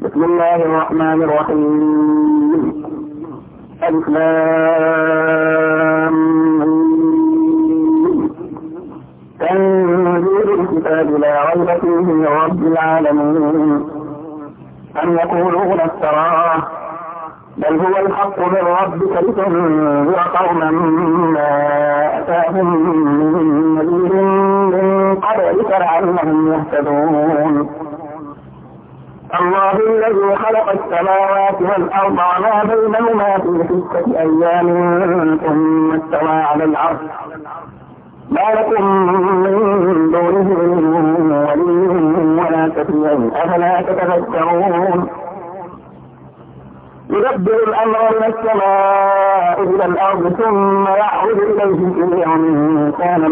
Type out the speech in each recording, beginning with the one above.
بسم الله الرحمن الرحيم. ألف لام ميم. تنزيل الكتاب لا ريب فيه من رب العالمين. أم يقولون افتراه بل هو الحق من ربك لتنذر قوما ما أتاهم من نذير من قبلك لعلهم يهتدون. الله الذي خلق السماوات والأرض وما بينهما في 6 أيام ثم استوى على العرش ما لكم من دونه من ولي ولا شفيع أفلا تتذكرون. يدبر الأمر من السماء إلى الأرض ثم يعود إليه في يوم كان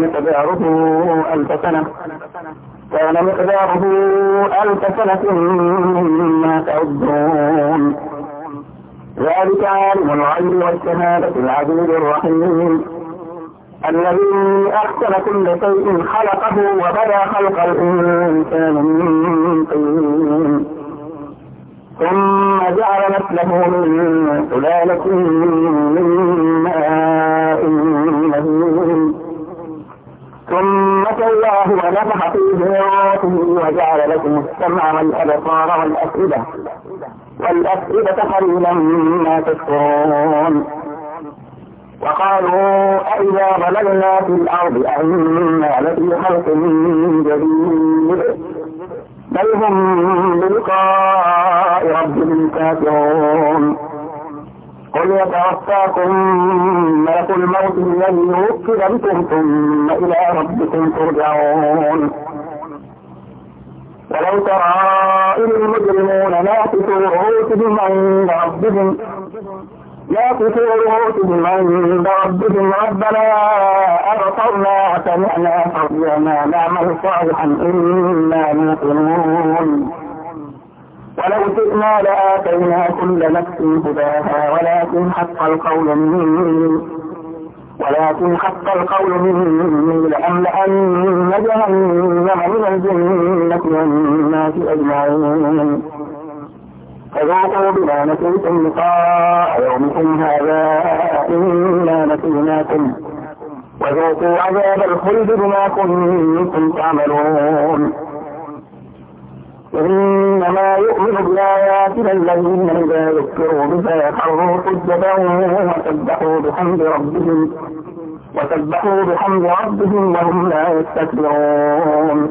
مقداره 1000 سنة مما تعدون. ذلك عالم الغيب والشهادة العزيز الرحيم الذي أحسن كل شيء خلقه وبدأ خلق الإنسان من طين ثم جعل نسله من سلالة من ماء مهين ثم سواه ونفخ فيه من روحه وجعل لكم السمع والأبصار والأفئدة قليلا ما تشكرون. وقالوا أئذا ضللنا في الأرض أئنا لفي خلق جديد بل هم بلقاء ربهم كافرون. قل يتوفاكم ملك الموت الذي وكل بكم ثم إلى ربكم ترجعون. ولو ترى إذ المجرمون ناكسوا رؤوسهم عند ربهم ربنا أبصرنا وسمعنا فارجعنا نعمل صالحا إنا موقنون. ولو شئنا لآتينا كل نفس هداها ولكن حق القول مني لأملأن جهنم من الجنة والناس أجمعين. فذوقوا بما نسيتم لقاء يومكم هذا إنا نسيناكم وذوقوا عذاب الخلد بما كنتم تعملون. إنما يؤمن بآياتنا الذين إذا ذكروا بها خروا سجدا وسبحوا بحمد ربهم وهم لا يستكبرون.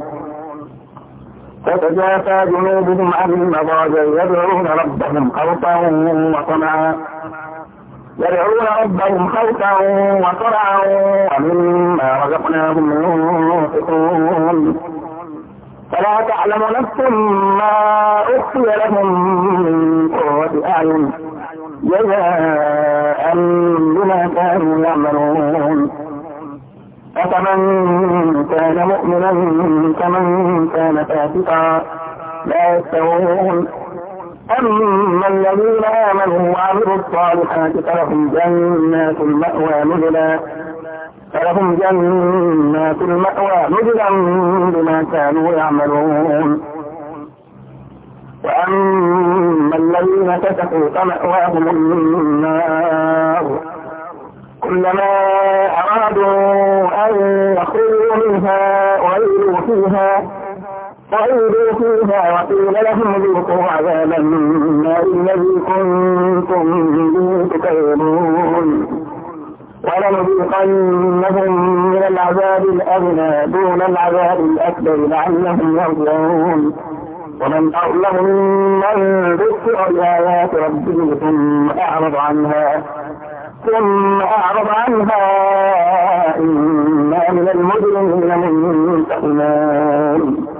فتجافى جنوبهم عن المضاجع يدعون ربهم خوفا وطمعا ومما رزقناهم ينفقون. فلا تعلم نفس ما أخفي لهم من قرة أعين جزاء بما كانوا يعملون. أفمن كان مؤمنا كمن كان فاسقا لا يستوون. أما الذين آمنوا وعملوا الصالحات فلهم جنات المأوى نزلا بما كانوا يعملون. وأما الذين كفروا فمأواهم النار كلما أرادوا أن يخرجوا منها وعيدوا فيها وقيل لهم ذوقوا عذاب النار الذي كنتم به تكذبون. ولنذيقنهم من العذاب الأدنى دون العذاب الأكبر لعلهم يرجعون. ومن أظلم ممن ذكر بآيات ربه ثم أعرض عنها إنا من المجرمين منتقمون.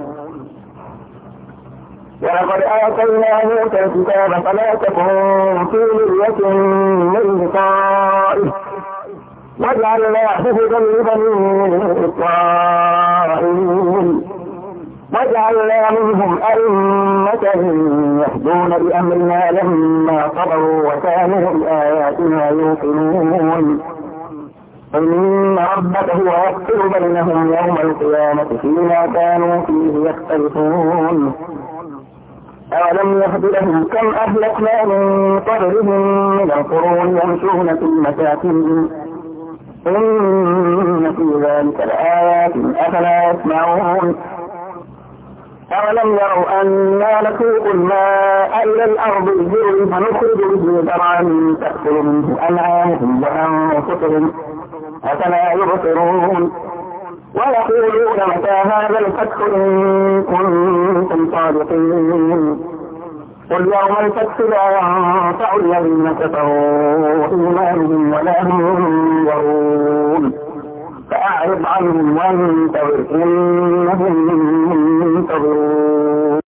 ولقد آتينا موسى الكتاب فلا تكن في مرية من لقائه وجعلناه هدى لبني إسرائيل وجعلنا منهم أئمة يهدون بأمرنا لما صبروا وكانوا بآياتنا يوقنون. إن ربك هو يفصل بينهم يوم القيامة فيما كانوا فيه يختلفون. أولم يهد لهم كم أهلكنا من قبلهم من القرون يمشون في مساكنهم إن في ذلك لآيات أفلا يسمعون أولم يروا أنا نسوق الماء إلى الأرض الجرز فنخرج به زرعا تأكل منه أنعامهم وأنفسهم أفلا يبصرون ويقولون متى هذا الفتح إن كنتم صادقين قل يوم الفتح لا ينفع الذين كفروا إيمانهم ولا هم ينظرون فأعرض عنهم وانتظر إنهم منتظرون.